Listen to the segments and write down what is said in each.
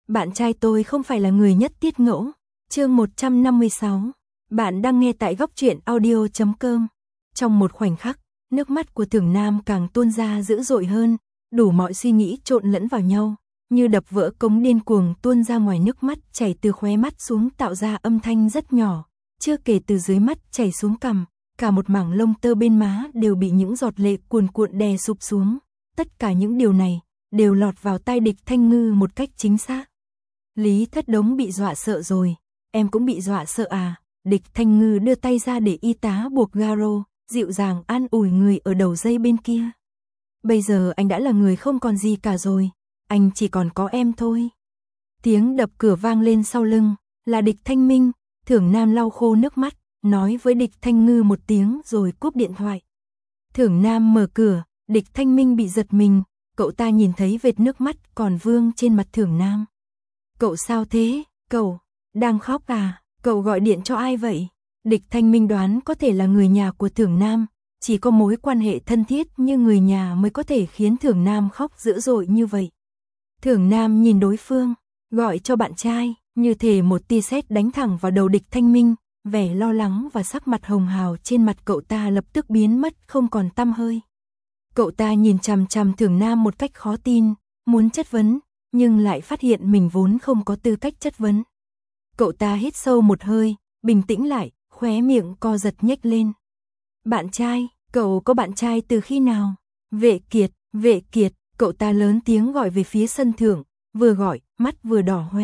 Bạn trai tôi không phải là người nhất tiết ngẫu. Chương 156. Bạn đang nghe tại góc truyện audio.com. Trong một khoảnh khắc, nước mắt của Tưởng Nam càng tuôn ra dữ dội hơn, đủ mọi suy nghĩ trộn lẫn vào nhau, như đập vỡ cống điên cuồng tuôn ra ngoài, nước mắt chảy từ khóe mắt xuống tạo ra âm thanh rất nhỏ, chưa kể từ dưới mắt chảy xuống cằm, cả một mảng lông tơ bên má đều bị những giọt lệ cuồn cuộn đè sụp xuống. Tất cả những điều này đều lọt vào tai Địch Thanh Ngư một cách chính xác. Lý Thất Đống bị dọa sợ rồi, em cũng bị dọa sợ à? Địch Thanh Ngư đưa tay ra để y tá buộc garo, dịu dàng an ủi người ở đầu dây bên kia. Bây giờ anh đã là người không còn gì cả rồi, anh chỉ còn có em thôi. Tiếng đập cửa vang lên sau lưng, là Địch Thanh Minh. Thưởng Nam lau khô nước mắt, nói với Địch Thanh Ngư một tiếng rồi cúp điện thoại. Thưởng Nam mở cửa, Địch Thanh Minh bị giật mình, cậu ta nhìn thấy vệt nước mắt còn vương trên mặt Thưởng Nam. Cậu sao thế? Cậu đang khóc à? Cậu gọi điện cho ai vậy? Địch Thanh Minh đoán có thể là người nhà của Thưởng Nam, chỉ có mối quan hệ thân thiết như người nhà mới có thể khiến Thưởng Nam khóc dữ dội như vậy. Thưởng Nam nhìn đối phương, gọi cho bạn trai, như thể một tia sét đánh thẳng vào đầu Địch Thanh Minh, vẻ lo lắng và sắc mặt hồng hào trên mặt cậu ta lập tức biến mất không còn tăm hơi. Cậu ta nhìn chằm chằm Thưởng Nam một cách khó tin, muốn chất vấn, nhưng lại phát hiện mình vốn không có tư cách chất vấn. Cậu ta hít sâu một hơi, bình tĩnh lại, khóe miệng co giật nhếch lên. Bạn trai, cậu có bạn trai từ khi nào? Vệ Kiệt, cậu ta lớn tiếng gọi về phía sân thượng, vừa gọi, mắt vừa đỏ hoe.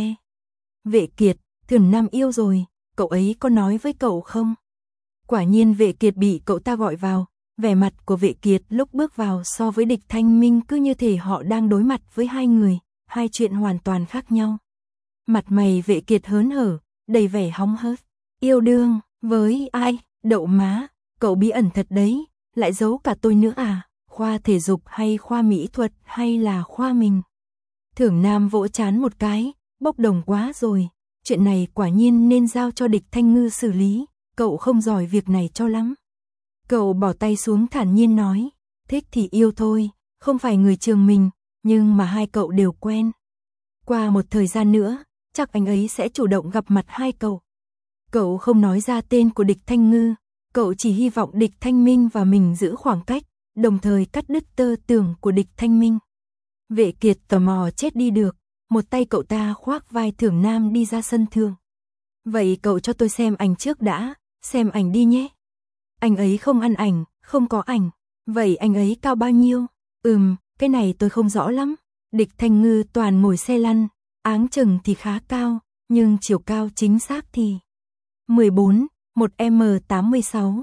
Vệ Kiệt, Thưởng Nam yêu rồi, cậu ấy có nói với cậu không? Quả nhiên Vệ Kiệt bị cậu ta gọi vào, vẻ mặt của Vệ Kiệt lúc bước vào so với Địch Thanh Minh cứ như thể họ đang đối mặt với hai người, hai chuyện hoàn toàn khác nhau. Mặt mày Vệ Kiệt hớn hở, đầy vẻ hóng hớt. Yêu đương, với ai? Đậu má, cậu bí ẩn thật đấy, lại giấu cả tôi nữa à? Khoa thể dục hay khoa mỹ thuật hay là khoa mình? Thưởng Nam vỗ trán một cái, bốc đồng quá rồi, chuyện này quả nhiên nên giao cho Địch Thanh Ngư xử lý, cậu không giỏi việc này cho lắm. Cậu bỏ tay xuống thản nhiên nói, thích thì yêu thôi, không phải người trường mình, nhưng mà hai cậu đều quen. Qua một thời gian nữa, chắc anh ấy sẽ chủ động gặp mặt hai cậu. Cậu không nói ra tên của Địch Thanh Ngư, cậu chỉ hy vọng Địch Thanh Minh và mình giữ khoảng cách, đồng thời cắt đứt tơ tưởng của Địch Thanh Minh. Vệ Kiệt tò mò chết đi được, một tay cậu ta khoác vai Thưởng Nam đi ra sân thượng. Vậy cậu cho tôi xem ảnh trước đã, xem ảnh đi nhé. Anh ấy không ăn ảnh, không có ảnh. Vậy anh ấy cao bao nhiêu? Cái này tôi không rõ lắm. Địch Thanh Ngư toàn ngồi xe lăn, áng chừng thì khá cao, nhưng chiều cao chính xác thì 14, 1m86,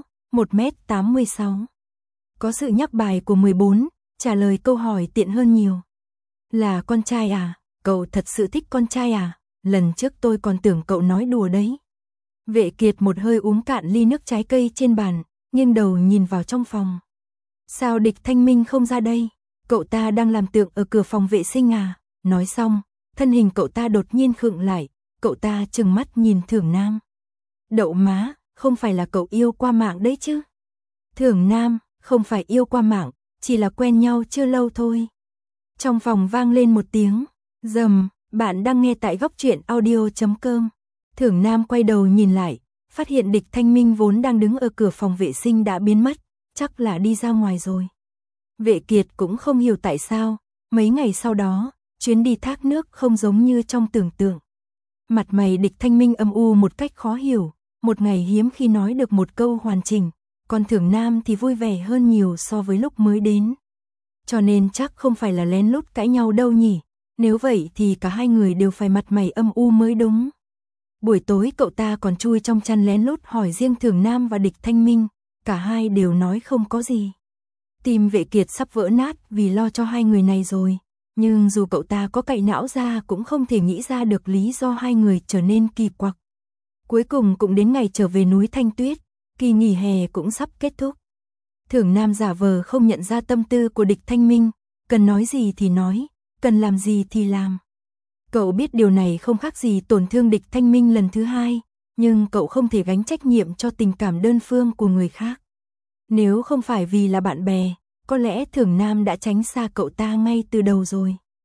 1m86. Có sự nhắc bài của 14, trả lời câu hỏi tiện hơn nhiều. Là con trai à? Cậu thật sự thích con trai à? Lần trước tôi còn tưởng cậu nói đùa đấy. Vệ Kiệt một hơi uống cạn ly nước trái cây trên bàn, nghiêng đầu nhìn vào trong phòng. Sao Địch Thanh Minh không ra đây? Cậu ta đang làm tượng ở cửa phòng vệ sinh à? Nói xong, thân hình cậu ta đột nhiên khựng lại, cậu ta trừng mắt nhìn Thưởng Nam. Đậu má, không phải là cậu yêu qua mạng đấy chứ? Thưởng Nam, không phải yêu qua mạng, chỉ là quen nhau chưa lâu thôi. Trong phòng vang lên một tiếng rầm, bạn đang nghe tại góc truyện audio.com. Thưởng Nam quay đầu nhìn lại, phát hiện Địch Thanh Minh vốn đang đứng ở cửa phòng vệ sinh đã biến mất, chắc là đi ra ngoài rồi. Vệ Kiệt cũng không hiểu tại sao, mấy ngày sau đó, chuyến đi thác nước không giống như trong tưởng tượng. Mặt mày Địch Thanh Minh âm u một cách khó hiểu, một ngày hiếm khi nói được một câu hoàn chỉnh, còn Thưởng Nam thì vui vẻ hơn nhiều so với lúc mới đến. Cho nên chắc không phải là lén lút cãi nhau đâu nhỉ, nếu vậy thì cả hai người đều phải mặt mày âm u mới đúng. Buổi tối cậu ta còn chui trong chăn lén lút hỏi riêng Thưởng Nam và Địch Thanh Minh, cả hai đều nói không có gì. Tim Vệ Kiệt sắp vỡ nát vì lo cho hai người này rồi, nhưng dù cậu ta có cạy não ra cũng không thể nghĩ ra được lý do hai người trở nên kỳ quặc. Cuối cùng cũng đến ngày trở về núi Thanh Tuyết, kỳ nghỉ hè cũng sắp kết thúc. Thưởng Nam giả vờ không nhận ra tâm tư của Địch Thanh Minh, cần nói gì thì nói, cần làm gì thì làm. Cậu biết điều này không khác gì tổn thương Địch Thanh Minh lần thứ hai, nhưng cậu không thể gánh trách nhiệm cho tình cảm đơn phương của người khác. Nếu không phải vì là bạn bè, có lẽ Thưởng Nam đã tránh xa cậu ta ngay từ đầu rồi.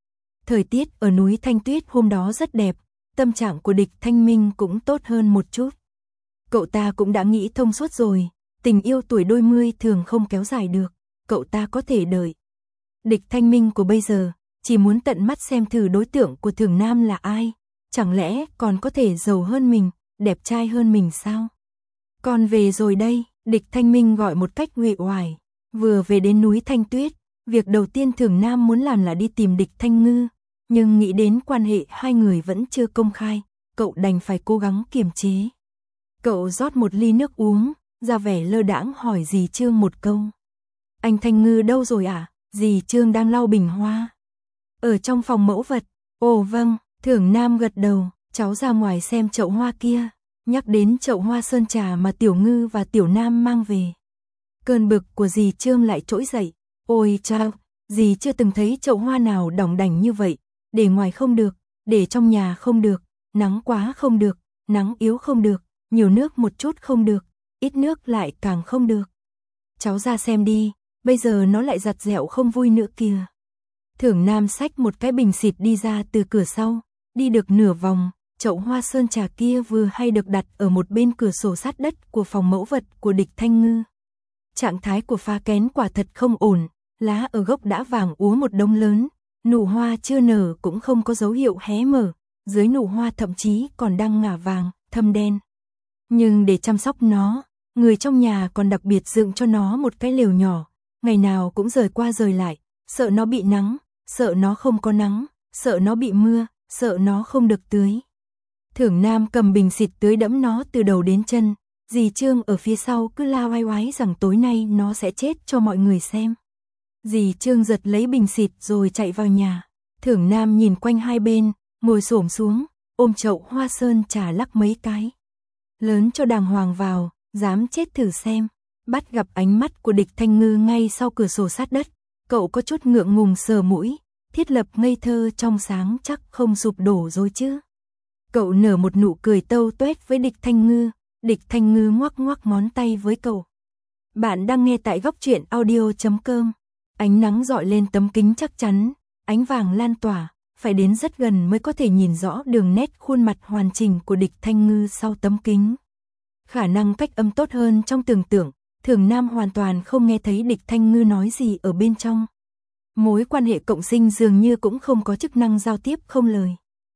Thời tiết ở núi Thanh Tuyết hôm đó rất đẹp, tâm trạng của Địch Thanh Minh cũng tốt hơn một chút. Cậu ta cũng đã nghĩ thông suốt rồi, tình yêu tuổi đôi mươi thường không kéo dài được, cậu ta có thể đợi. Địch Thanh Minh của bây giờ, chỉ muốn tận mắt xem thử đối tượng của Thường Nam là ai, chẳng lẽ còn có thể giàu hơn mình, đẹp trai hơn mình sao? Con về rồi đây, Địch Thanh Minh gọi một cách uể oải, vừa về đến núi Thanh Tuyết, việc đầu tiên Thường Nam muốn làm là đi tìm Địch Thanh Ngư, nhưng nghĩ đến quan hệ hai người vẫn chưa công khai, cậu đành phải cố gắng kiềm chế. Cậu rót một ly nước uống, ra vẻ lơ đãng hỏi dì Trương một câu. Anh Thanh Ngư đâu rồi à? Dì Trương đang lau bình hoa. Ở trong phòng mẫu vật. Ồ vâng, Thường Nam gật đầu, cháu ra ngoài xem chậu hoa kia, nhắc đến chậu hoa sơn trà mà Tiểu Ngư và Tiểu Nam mang về. Cơn bực của dì Trương lại trỗi dậy. Ôi chao, dì chưa từng thấy chậu hoa nào đỏng đảnh như vậy, để ngoài không được, để trong nhà không được, nắng quá không được, nắng yếu không được, nhiều nước một chút không được, ít nước lại càng không được. Cháu ra xem đi, bây giờ nó lại giặt dẹo không vui nữa kìa. Thường Nam xách một cái bình xịt đi ra từ cửa sau, đi được nửa vòng, chậu hoa sơn trà kia vừa hay được đặt ở một bên cửa sổ sát đất của phòng mẫu vật của Địch Thanh Ngư. Trạng thái của pha kén quả thật không ổn, lá ở gốc đã vàng úa một đống lớn, nụ hoa chưa nở cũng không có dấu hiệu hé mở, dưới nụ hoa thậm chí còn đang ngả vàng, thâm đen. Nhưng để chăm sóc nó, người trong nhà còn đặc biệt dựng cho nó một cái lều nhỏ, ngày nào cũng rời qua rời lại, sợ nó bị nắng, sợ nó không có nắng, sợ nó bị mưa, sợ nó không được tưới. Thường Nam cầm bình xịt tưới đẫm nó từ đầu đến chân, dì Trương ở phía sau cứ la oai oái rằng tối nay nó sẽ chết cho mọi người xem. Dì Trương giật lấy bình xịt rồi chạy vào nhà. Thường Nam nhìn quanh hai bên, ngồi xổm xuống, ôm chậu hoa sơn trà lắc mấy cái. Lớn cho đàng hoàng vào, dám chết thử xem. Bắt gặp ánh mắt của Địch Thanh Ngư ngay sau cửa sổ sát đất, cậu có chút ngượng ngùng sờ mũi, thiết lập ngây thơ trong sáng chắc không sụp đổ rồi chứ. Cậu nở một nụ cười tâu tuét với Địch Thanh Ngư, Địch Thanh Ngư ngoắc ngoắc ngón tay với cậu. Bạn đang nghe tại góc truyện audio.com. Ánh nắng rọi lên tấm kính chắc chắn, ánh vàng lan tỏa, phải đến rất gần mới có thể nhìn rõ đường nét khuôn mặt hoàn chỉnh của Địch Thanh Ngư sau tấm kính. Khả năng cách âm tốt hơn trong tưởng tượng, Thường Nam hoàn toàn không nghe thấy Địch Thanh Ngư nói gì ở bên trong. Mối quan hệ cộng sinh dường như cũng không có chức năng giao tiếp không lời.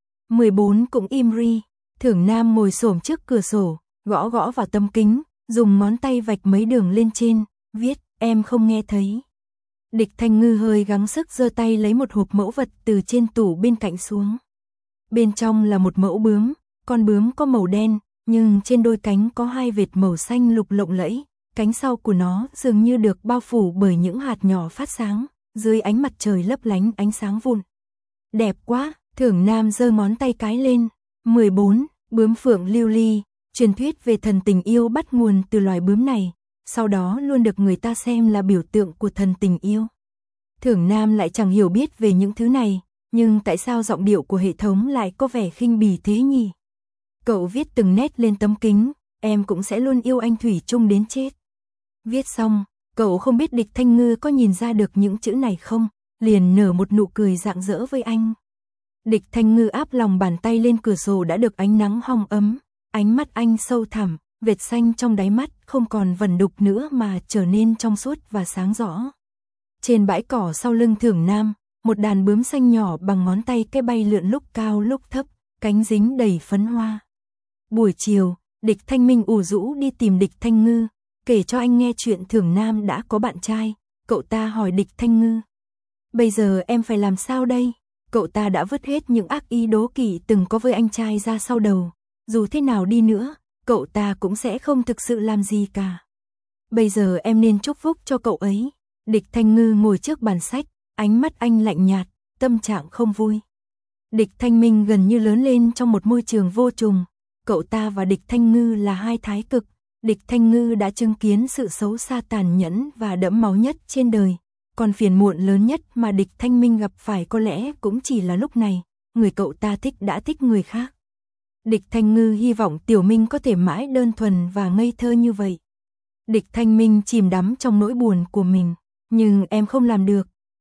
14 cũng im ri, Thường Nam ngồi xổm trước cửa sổ, gõ gõ vào tấm kính, dùng ngón tay vạch mấy đường lên trên, viết, em không nghe thấy. Địch Thanh Ngư hơi gắng sức giơ tay lấy một hộp mẫu vật từ trên tủ bên cạnh xuống. Bên trong là một mẫu bướm, con bướm có màu đen, nhưng trên đôi cánh có hai vệt màu xanh lục lộng lẫy, cánh sau của nó dường như được bao phủ bởi những hạt nhỏ phát sáng, dưới ánh mặt trời lấp lánh ánh sáng vụn. Đẹp quá, Thường Nam giơ ngón tay cái lên. 14, bướm phượng lưu ly, truyền thuyết về thần tình yêu bắt nguồn từ loài bướm này, sau đó luôn được người ta xem là biểu tượng của thần tình yêu. Thường Nam lại chẳng hiểu biết về những thứ này, nhưng tại sao giọng điệu của hệ thống lại có vẻ khinh bỉ thế nhỉ? Cậu viết từng nét lên tấm kính, em cũng sẽ luôn yêu anh thủy chung đến chết. Viết xong, cậu không biết Địch Thanh Ngư có nhìn ra được những chữ này không, liền nở một nụ cười rạng rỡ với anh. Địch Thanh Ngư áp lòng bàn tay lên cửa sổ đã được ánh nắng hong ấm, ánh mắt anh sâu thẳm, vệt xanh trong đáy mắt không còn vẩn đục nữa mà trở nên trong suốt và sáng rõ. Trên bãi cỏ sau lưng Thường Nam, một đàn bướm xanh nhỏ bằng ngón tay cái bay lượn lúc cao lúc thấp, cánh dính đầy phấn hoa. Buổi chiều, Địch Thanh Minh ủ rũ đi tìm Địch Thanh Ngư, kể cho anh nghe chuyện Thường Nam đã có bạn trai. Cậu ta hỏi Địch Thanh Ngư, bây giờ em phải làm sao đây? Cậu ta đã vứt hết những ác ý đố kỵ từng có với anh trai ra sau đầu, dù thế nào đi nữa, cậu ta cũng sẽ không thực sự làm gì cả. Bây giờ em nên chúc phúc cho cậu ấy. Địch Thanh Ngư ngồi trước bàn sách, ánh mắt anh lạnh nhạt, tâm trạng không vui. Địch Thanh Minh gần như lớn lên trong một môi trường vô trùng, cậu ta và Địch Thanh Ngư là hai thái cực. Địch Thanh Ngư đã chứng kiến sự xấu xa tàn nhẫn và đẫm máu nhất trên đời, còn phiền muộn lớn nhất mà Địch Thanh Minh gặp phải có lẽ cũng chỉ là lúc này, người cậu ta thích đã thích người khác. Địch Thanh Ngư hy vọng Tiểu Minh có thể mãi đơn thuần và ngây thơ như vậy. Địch Thanh Minh chìm đắm trong nỗi buồn của mình, nhưng em không làm được.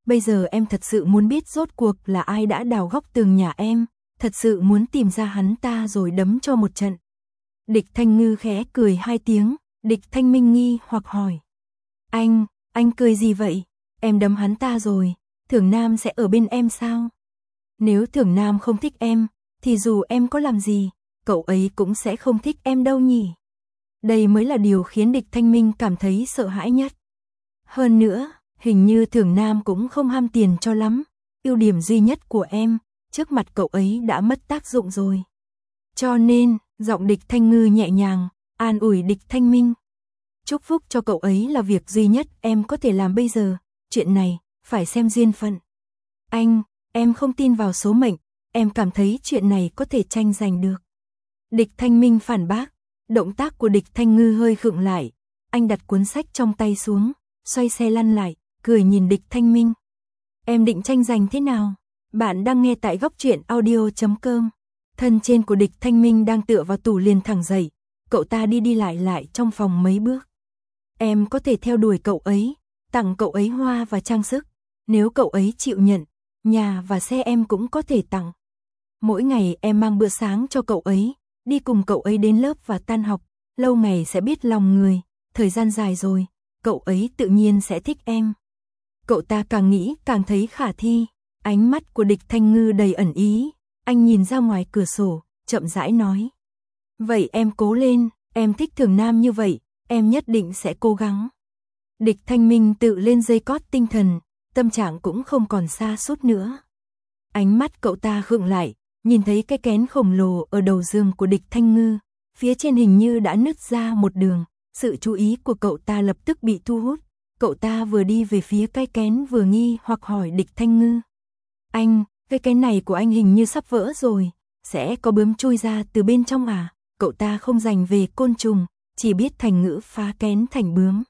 bây giờ em thật sự muốn biết rốt cuộc là ai đã đào góc tường nhà em, thật sự muốn tìm ra hắn ta rồi đấm cho một trận. Địch Thanh Ngư khẽ cười 2 tiếng, Địch Thanh Minh nghi hoặc hỏi. Anh cười gì vậy? Em đấm hắn ta rồi, Thưởng Nam sẽ ở bên em sao? Nếu Thưởng Nam không thích em, thì dù em có làm gì, cậu ấy cũng sẽ không thích em đâu nhỉ? Đây mới là điều khiến Địch Thanh Minh cảm thấy sợ hãi nhất. Hơn nữa, hình như Thưởng Nam cũng không ham tiền cho lắm, ưu điểm duy nhất của em, trước mặt cậu ấy đã mất tác dụng rồi. Cho nên, giọng Địch Thanh Ngư nhẹ nhàng, an ủi Địch Thanh Minh. Chúc phúc cho cậu ấy là việc duy nhất em có thể làm bây giờ, chuyện này, phải xem duyên phận. Em không tin vào số mệnh, em cảm thấy chuyện này có thể tranh giành được. Địch Thanh Minh phản bác, động tác của Địch Thanh Ngư hơi khựng lại, anh đặt cuốn sách trong tay xuống, xoay xe lăn lại, cười nhìn Địch Thanh Minh. Em định tranh giành thế nào? Bạn đang nghe tại góc truyện audio.com. Thân trên của Địch Thanh Minh đang tựa vào tủ liền thẳng dậy, cậu ta đi lại trong phòng mấy bước. Em có thể theo đuổi cậu ấy, tặng cậu ấy hoa và trang sức, nếu cậu ấy chịu nhận, nhà và xe em cũng có thể tặng. Mỗi ngày em mang bữa sáng cho cậu ấy, đi cùng cậu ấy đến lớp và tan học, lâu ngày sẽ biết lòng người, thời gian dài rồi, cậu ấy tự nhiên sẽ thích em. Cậu ta càng nghĩ càng thấy khả thi, ánh mắt của Địch Thanh Ngư đầy ẩn ý, anh nhìn ra ngoài cửa sổ, chậm rãi nói. Vậy em cố lên, em thích Thưởng Nam như vậy, em nhất định sẽ cố gắng. Địch Thanh Minh tự lên dây cót tinh thần, tâm trạng cũng không còn sa sút nữa. Ánh mắt cậu ta khựng lại, nhìn thấy cái kén khổng lồ ở đầu giường của Địch Thanh Ngư, phía trên hình như đã nứt ra một đường, sự chú ý của cậu ta lập tức bị thu hút. Cậu ta vừa đi về phía cái kén vừa nghi hoặc hỏi Địch Thanh Ngư. Cái kén này của anh hình như sắp vỡ rồi, sẽ có bướm chui ra từ bên trong à? Cậu ta không dành về côn trùng, chỉ biết thành ngữ phá kén thành bướm.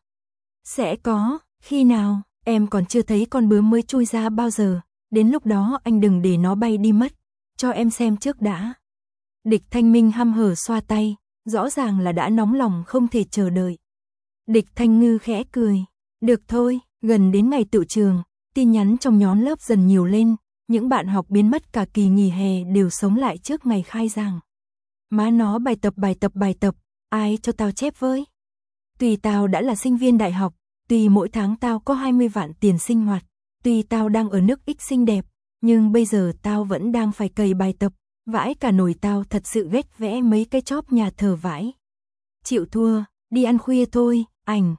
Sẽ có, khi nào, em còn chưa thấy con bướm mới chui ra bao giờ, đến lúc đó anh đừng để nó bay đi mất, cho em xem trước đã. Địch Thanh Minh hăm hở xoa tay, rõ ràng là đã nóng lòng không thể chờ đợi. Địch Thanh Ngư khẽ cười, được thôi, gần đến ngày tựu trường, tin nhắn trong nhóm lớp dần nhiều lên, những bạn học biến mất cả kỳ nghỉ hè đều sống lại trước ngày khai giảng. Má nó bài tập, ai cho tao chép với? Tuy tao đã là sinh viên đại học, tuy mỗi tháng tao có 20 vạn tiền sinh hoạt, tuy tao đang ở nước X xinh đẹp, nhưng bây giờ tao vẫn đang phải cày bài tập, vãi cả nồi tao thật sự ghét vẽ mấy cái chóp nhà thờ vãi. Chịu thua, đi ăn khuya thôi, ảnh,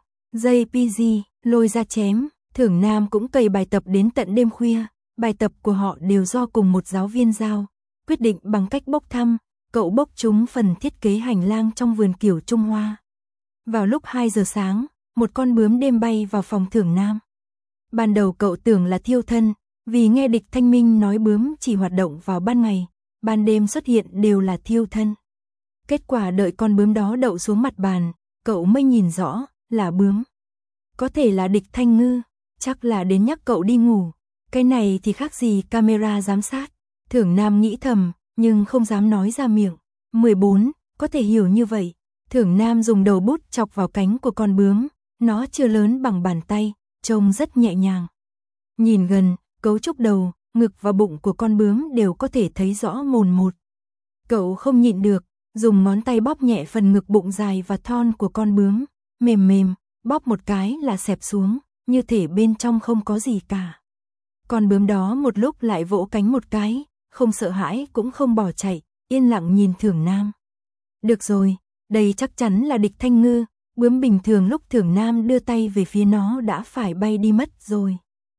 JPG, lôi ra chém, Thưởng Nam cũng cày bài tập đến tận đêm khuya, bài tập của họ đều do cùng một giáo viên giao, quyết định bằng cách bốc thăm, cậu bốc trúng phần thiết kế hành lang trong vườn kiểu Trung Hoa. Vào lúc 2 giờ sáng, một con bướm đêm bay vào phòng Thưởng Nam. Ban đầu cậu tưởng là thiêu thân, vì nghe Địch Thanh Minh nói bướm chỉ hoạt động vào ban ngày, ban đêm xuất hiện đều là thiêu thân. Kết quả đợi con bướm đó đậu xuống mặt bàn, cậu mới nhìn rõ là bướm. Có thể là Địch Thanh Ngư, chắc là đến nhắc cậu đi ngủ. Cái này thì khác gì camera giám sát. Thưởng Nam nghĩ thầm, nhưng không dám nói ra miệng. 14, có thể hiểu như vậy. Thưởng Nam dùng đầu bút chọc vào cánh của con bướm, nó chưa lớn bằng bàn tay, trông rất nhẹ nhàng. Nhìn gần, cấu trúc đầu, ngực và bụng của con bướm đều có thể thấy rõ mồn một. Cậu không nhịn được, dùng ngón tay bóp nhẹ phần ngực bụng dài và thon của con bướm, mềm mềm, bóp một cái là xẹp xuống, như thể bên trong không có gì cả. Con bướm đó một lúc lại vỗ cánh một cái, không sợ hãi cũng không bỏ chạy, yên lặng nhìn Thưởng Nam. Được rồi, đây chắc chắn là Địch Thanh Ngư, bướm bình thường lúc Thưởng Nam đưa tay về phía nó đã phải bay đi mất rồi.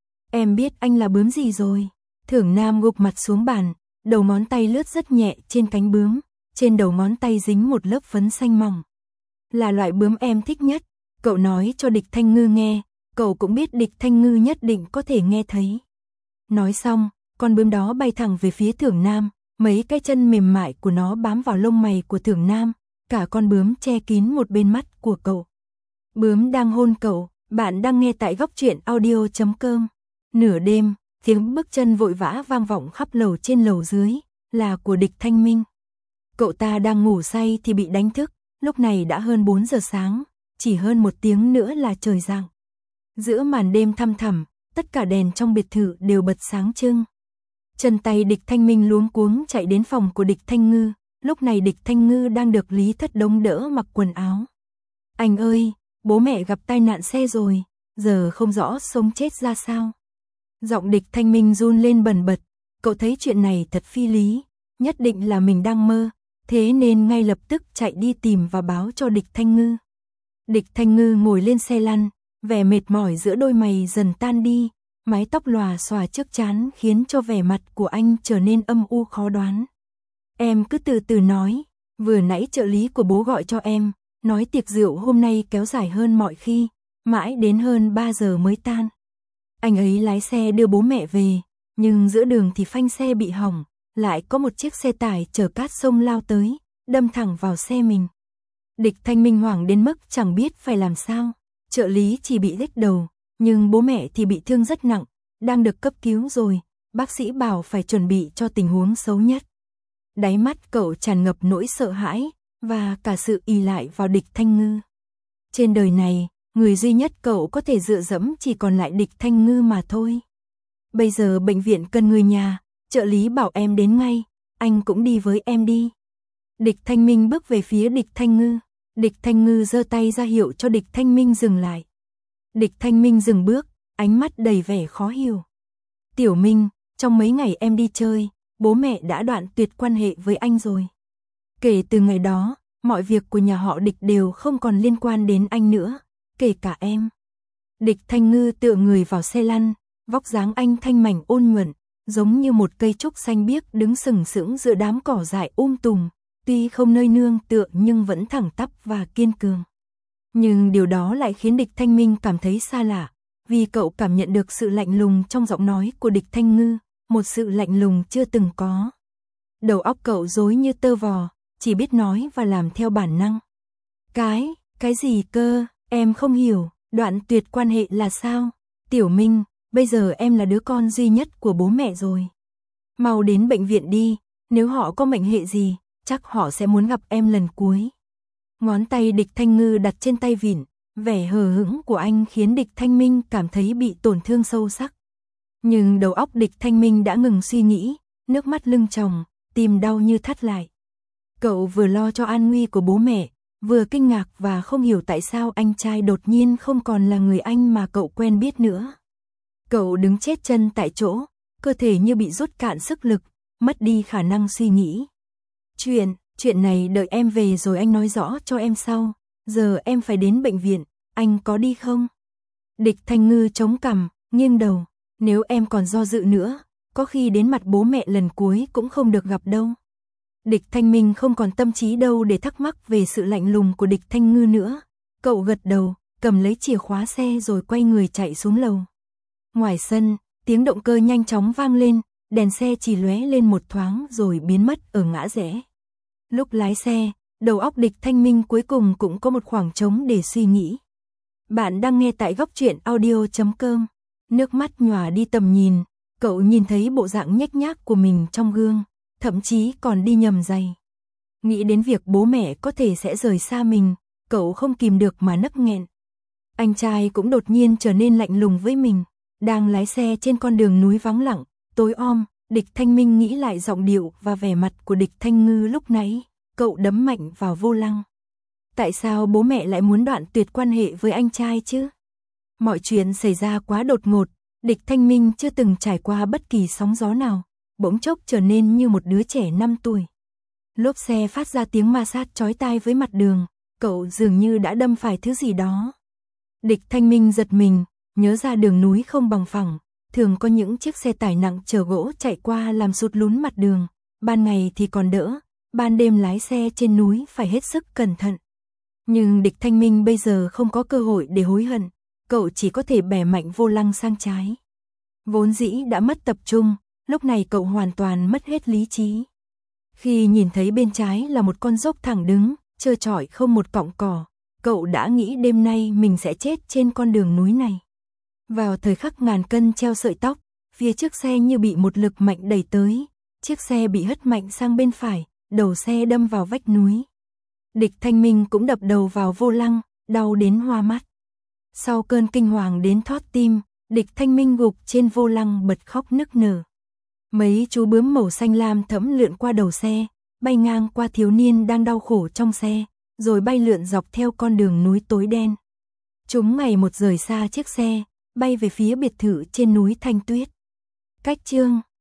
Em biết anh là bướm gì rồi. Thưởng Nam gục mặt xuống bàn, đầu ngón tay lướt rất nhẹ trên cánh bướm, trên đầu ngón tay dính một lớp phấn xanh mỏng. Là loại bướm em thích nhất, cậu nói cho Địch Thanh Ngư nghe, cậu cũng biết Địch Thanh Ngư nhất định có thể nghe thấy. Nói xong, con bướm đó bay thẳng về phía Thưởng Nam, mấy cái chân mềm mại của nó bám vào lông mày của Thưởng Nam, cả con bướm che kín một bên mắt của cậu. Bướm đang hôn cậu, bạn đang nghe tại góc truyện audio.com. Nửa đêm, tiếng bước chân vội vã vang vọng khắp lầu trên lầu dưới, là của Địch Thanh Minh. Cậu ta đang ngủ say thì bị đánh thức, lúc này đã hơn 4 giờ sáng, chỉ hơn 1 tiếng nữa là trời rạng. Giữa màn đêm thăm thẳm, tất cả đèn trong biệt thự đều bật sáng trưng. Chân tay Địch Thanh Minh luống cuống chạy đến phòng của Địch Thanh Ngư, lúc này Địch Thanh Ngư đang được Lý Thất đống đỡ mặc quần áo. Anh ơi, bố mẹ gặp tai nạn xe rồi, giờ không rõ sống chết ra sao. Giọng Địch Thanh Minh run lên bần bật, cậu thấy chuyện này thật phi lý, nhất định là mình đang mơ, thế nên ngay lập tức chạy đi tìm và báo cho Địch Thanh Ngư. Địch Thanh Ngư ngồi lên xe lăn, vẻ mệt mỏi giữa đôi mày dần tan đi, mái tóc lòa xòa trước trán khiến cho vẻ mặt của anh trở nên âm u khó đoán. Em cứ từ từ nói, vừa nãy trợ lý của bố gọi cho em, nói tiệc rượu hôm nay kéo dài hơn mọi khi, mãi đến hơn 3 giờ mới tan. Anh ấy lái xe đưa bố mẹ về, nhưng giữa đường thì phanh xe bị hỏng, lại có một chiếc xe tải chở cát sông lao tới, đâm thẳng vào xe mình. Địch Thanh Minh hoảng đến mức chẳng biết phải làm sao, trợ lý chỉ bị rách đầu, nhưng bố mẹ thì bị thương rất nặng, đang được cấp cứu rồi, bác sĩ bảo phải chuẩn bị cho tình huống xấu nhất. Đáy mắt cậu tràn ngập nỗi sợ hãi, và cả sự ỷ lại vào Địch Thanh Ngư. Trên đời này, người duy nhất cậu có thể dựa dẫm chỉ còn lại Địch Thanh Ngư mà thôi. Bây giờ bệnh viện cần người nhà, trợ lý bảo em đến ngay, anh cũng đi với em đi. Địch Thanh Minh bước về phía Địch Thanh Ngư, Địch Thanh Ngư giơ tay ra hiệu cho Địch Thanh Minh dừng lại. Địch Thanh Minh dừng bước, ánh mắt đầy vẻ khó hiểu. Tiểu Minh, trong mấy ngày em đi chơi, bố mẹ đã đoạn tuyệt quan hệ với anh rồi. Kể từ ngày đó, mọi việc của nhà họ Địch đều không còn liên quan đến anh nữa, kể cả em. Địch Thanh Ngư tựa người vào xe lăn, vóc dáng anh thanh mảnh ôn nhuận, giống như một cây trúc xanh biếc đứng sừng sững giữa đám cỏ dại tùm, tuy không nơi nương tựa nhưng vẫn thẳng tắp và kiên cường. Nhưng điều đó lại khiến Địch Thanh Minh cảm thấy xa lạ, vì cậu cảm nhận được sự lạnh lùng trong giọng nói của Địch Thanh Ngư, một sự lạnh lùng chưa từng có. Đầu óc cậu rối như tơ vò, chỉ biết nói và làm theo bản năng. Cái gì cơ, em không hiểu, đoạn tuyệt quan hệ là sao? Tiểu Minh, bây giờ em là đứa con duy nhất của bố mẹ rồi. Mau đến bệnh viện đi, nếu họ có mệnh hệ gì, chắc họ sẽ muốn gặp em lần cuối. Ngón tay Địch Thanh Ngư đặt trên tay vịn, vẻ hờ hững của anh khiến Địch Thanh Minh cảm thấy bị tổn thương sâu sắc. Nhưng đầu óc Địch Thanh Minh đã ngừng suy nghĩ, nước mắt lưng tròng, tim đau như thắt lại. Cậu vừa lo cho an nguy của bố mẹ, vừa kinh ngạc và không hiểu tại sao anh trai đột nhiên không còn là người anh mà cậu quen biết nữa. Cậu đứng chết chân tại chỗ, cơ thể như bị rút cạn sức lực, mất đi khả năng suy nghĩ. Chuyện này đợi em về rồi anh nói rõ cho em sau, giờ em phải đến bệnh viện, anh có đi không? Địch Thanh Ngư chống cằm, nghiêng đầu, nếu em còn do dự nữa, có khi đến mặt bố mẹ lần cuối cũng không được gặp đâu. Địch Thanh Minh không còn tâm trí đâu để thắc mắc về sự lạnh lùng của Địch Thanh Ngư nữa. Cậu gật đầu, cầm lấy chìa khóa xe rồi quay người chạy xuống lầu. Ngoài sân, tiếng động cơ nhanh chóng vang lên, đèn xe chỉ lóe lên một thoáng rồi biến mất ở ngã rẽ. Lúc lái xe, đầu óc Địch Thanh Minh cuối cùng cũng có một khoảng trống để suy nghĩ. Bạn đang nghe tại góc truyện audio.com. Nước mắt nhòa đi tầm nhìn, cậu nhìn thấy bộ dạng nhếch nhác của mình trong gương, thậm chí còn đi nhầm giày. Nghĩ đến việc bố mẹ có thể sẽ rời xa mình, cậu không kìm được mà nấc nghẹn. Anh trai cũng đột nhiên trở nên lạnh lùng với mình, đang lái xe trên con đường núi vắng lặng, tối om. Địch Thanh Minh nghĩ lại giọng điệu và vẻ mặt của Địch Thanh Ngư lúc nãy, cậu đấm mạnh vào vô lăng. Tại sao bố mẹ lại muốn đoạn tuyệt quan hệ với anh trai chứ? Mọi chuyện xảy ra quá đột ngột, Địch Thanh Minh chưa từng trải qua bất kỳ sóng gió nào, bỗng chốc trở nên như một đứa trẻ 5 tuổi. Lốp xe phát ra tiếng ma sát chói tai với mặt đường, cậu dường như đã đâm phải thứ gì đó. Địch Thanh Minh giật mình, nhớ ra đường núi không bằng phẳng, thường có những chiếc xe tải nặng chở gỗ chạy qua làm sụt lún mặt đường, ban ngày thì còn đỡ, ban đêm lái xe trên núi phải hết sức cẩn thận. Nhưng Địch Thanh Minh bây giờ không có cơ hội để hối hận, cậu chỉ có thể bẻ mạnh vô lăng sang trái. Vốn dĩ đã mất tập trung, lúc này cậu hoàn toàn mất hết lý trí. Khi nhìn thấy bên trái là một con dốc thẳng đứng, trơ trọi không một cọng cỏ, cậu đã nghĩ đêm nay mình sẽ chết trên con đường núi này. Vào thời khắc ngàn cân treo sợi tóc, phía trước xe như bị một lực mạnh đẩy tới, chiếc xe bị hất mạnh sang bên phải, đầu xe đâm vào vách núi. Địch Thanh Minh cũng đập đầu vào vô lăng, đau đến hoa mắt. Sau cơn kinh hoàng đến thót tim, Địch Thanh Minh gục trên vô lăng bật khóc nức nở. Mấy chú bướm màu xanh lam thẫm lượn qua đầu xe, bay ngang qua thiếu niên đang đau khổ trong xe, rồi bay lượn dọc theo con đường núi tối đen. Chúng ngày một rời xa chiếc xe, bay về phía biệt thự trên núi Thanh Tuyết. Cách chương